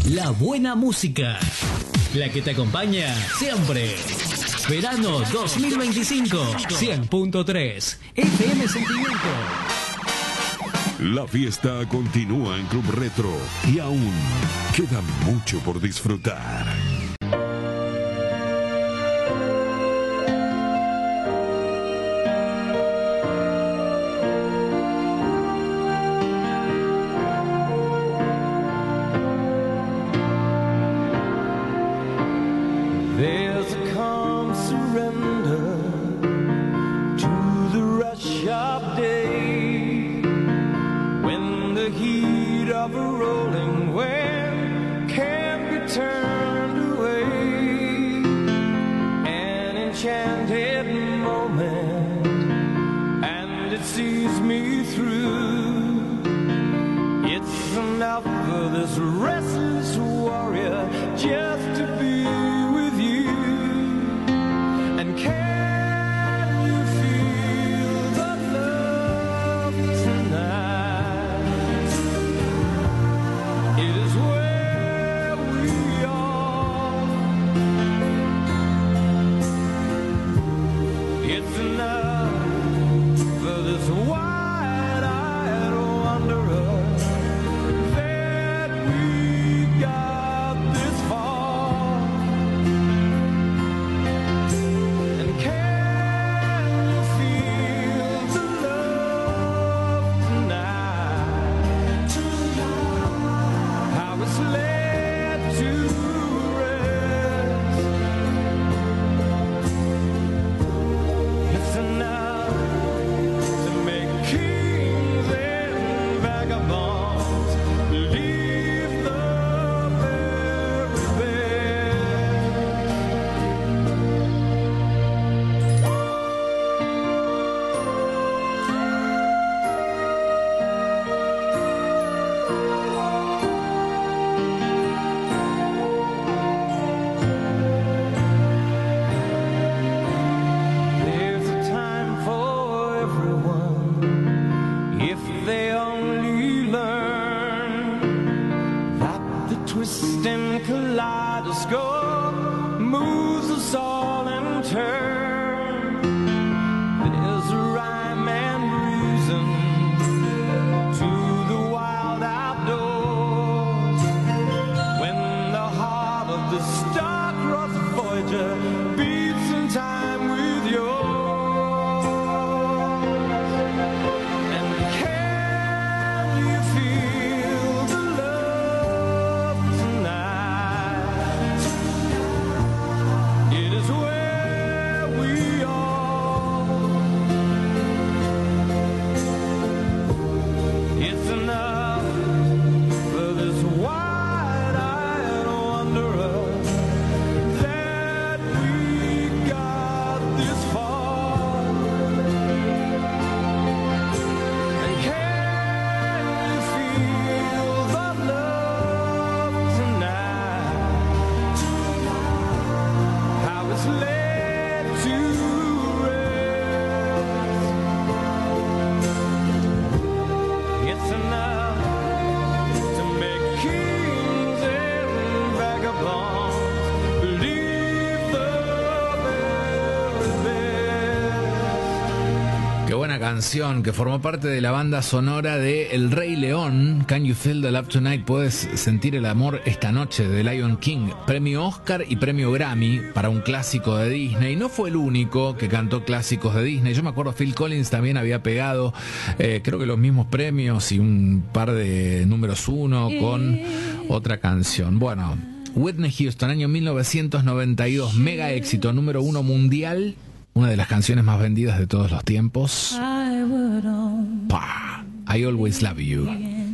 La buena música, la que te acompaña siempre. Verano 2025, 100.3 FM Sentimiento. La fiesta continúa en Club Retro y aún queda mucho por disfrutar. Canción que formó parte de la banda sonora de El Rey León, Can You Feel the Love Tonight, Puedes sentir el amor esta noche, de Lion King, premio Oscar y premio Grammy para un clásico de Disney. No fue el único que cantó clásicos de Disney. Yo me acuerdo Phil Collins también había pegado creo que los mismos premios y un par de números uno con otra canción. Bueno, Whitney Houston, año 1992, mega éxito, número 1 mundial. Una de las canciones más vendidas de todos los tiempos. I Always Love You.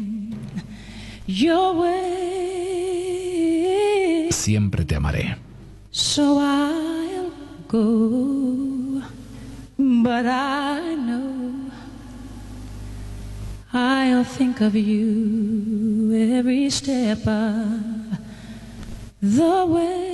Siempre te amaré. So I'll go, but I know I'll think of you every step of the way.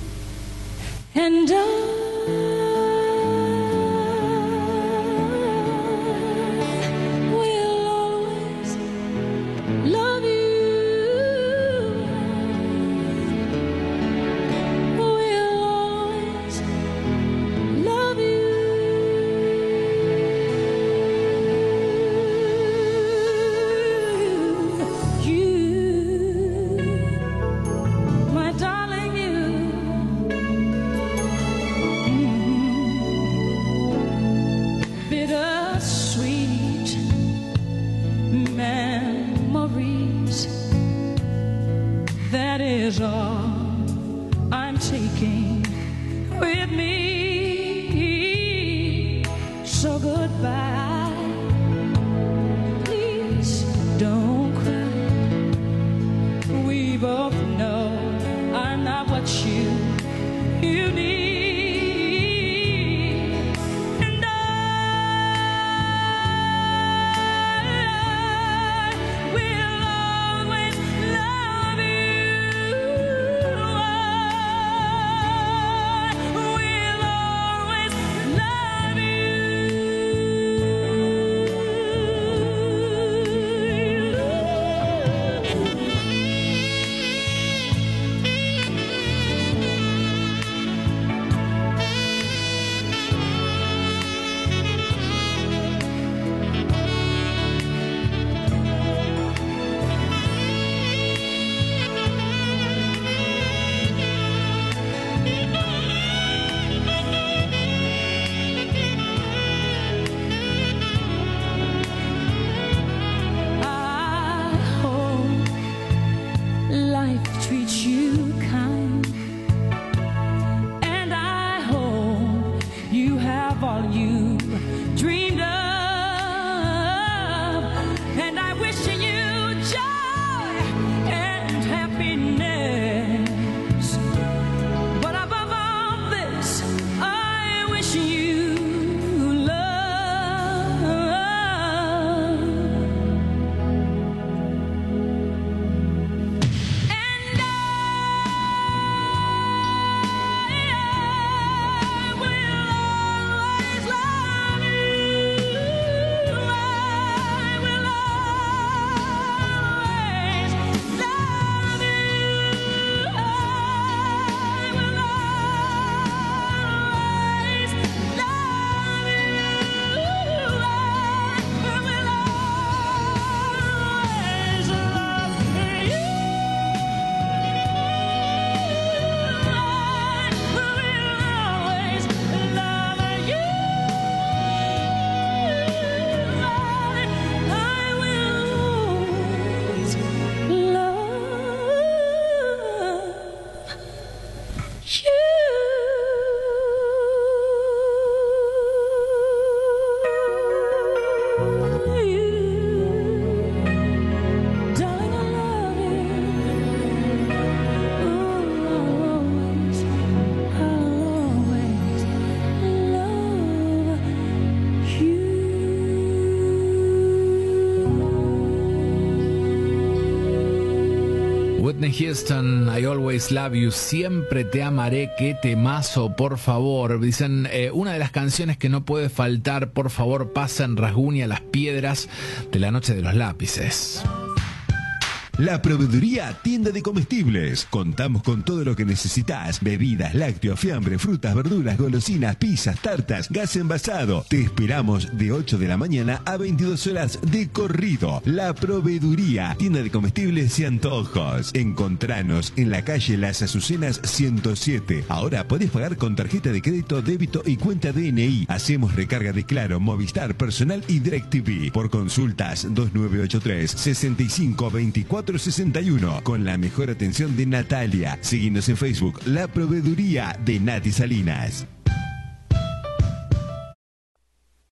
And So goodbye. Please don't cry. We both know I'm not what you need. And I will always love you. I will always love I hope life treats you kind, and I hope you have all you dreamed of, and I wish you joy and happiness. But above all this, I wish you love. And I will always love you. I will always love you. I will always love you. I will always love you. Darling, I love you. I'll always love you. Whitney Houston, I Always Love You, siempre te amaré, qué temazo, por favor. Dicen, una de las canciones que no puede faltar, por favor, pasa en Rasguña las piedras de la noche de los lápices. La Proveeduría Tienda de Comestibles. Contamos con todo lo que necesitas: bebidas, lácteos, fiambre, frutas, verduras, golosinas, pizzas, tartas, gas envasado. Te esperamos de 8 de la mañana a 22 horas de corrido. La Proveeduría Tienda de Comestibles y Antojos. Encontranos en la calle Las Azucenas 107. Ahora podés pagar con tarjeta de crédito, débito y cuenta DNI. Hacemos recarga de Claro, Movistar, Personal y DirecTV. Por consultas 2983 65 24 61, con la mejor atención de Natalia. Seguinos en Facebook, La Proveeduría de Nati Salinas.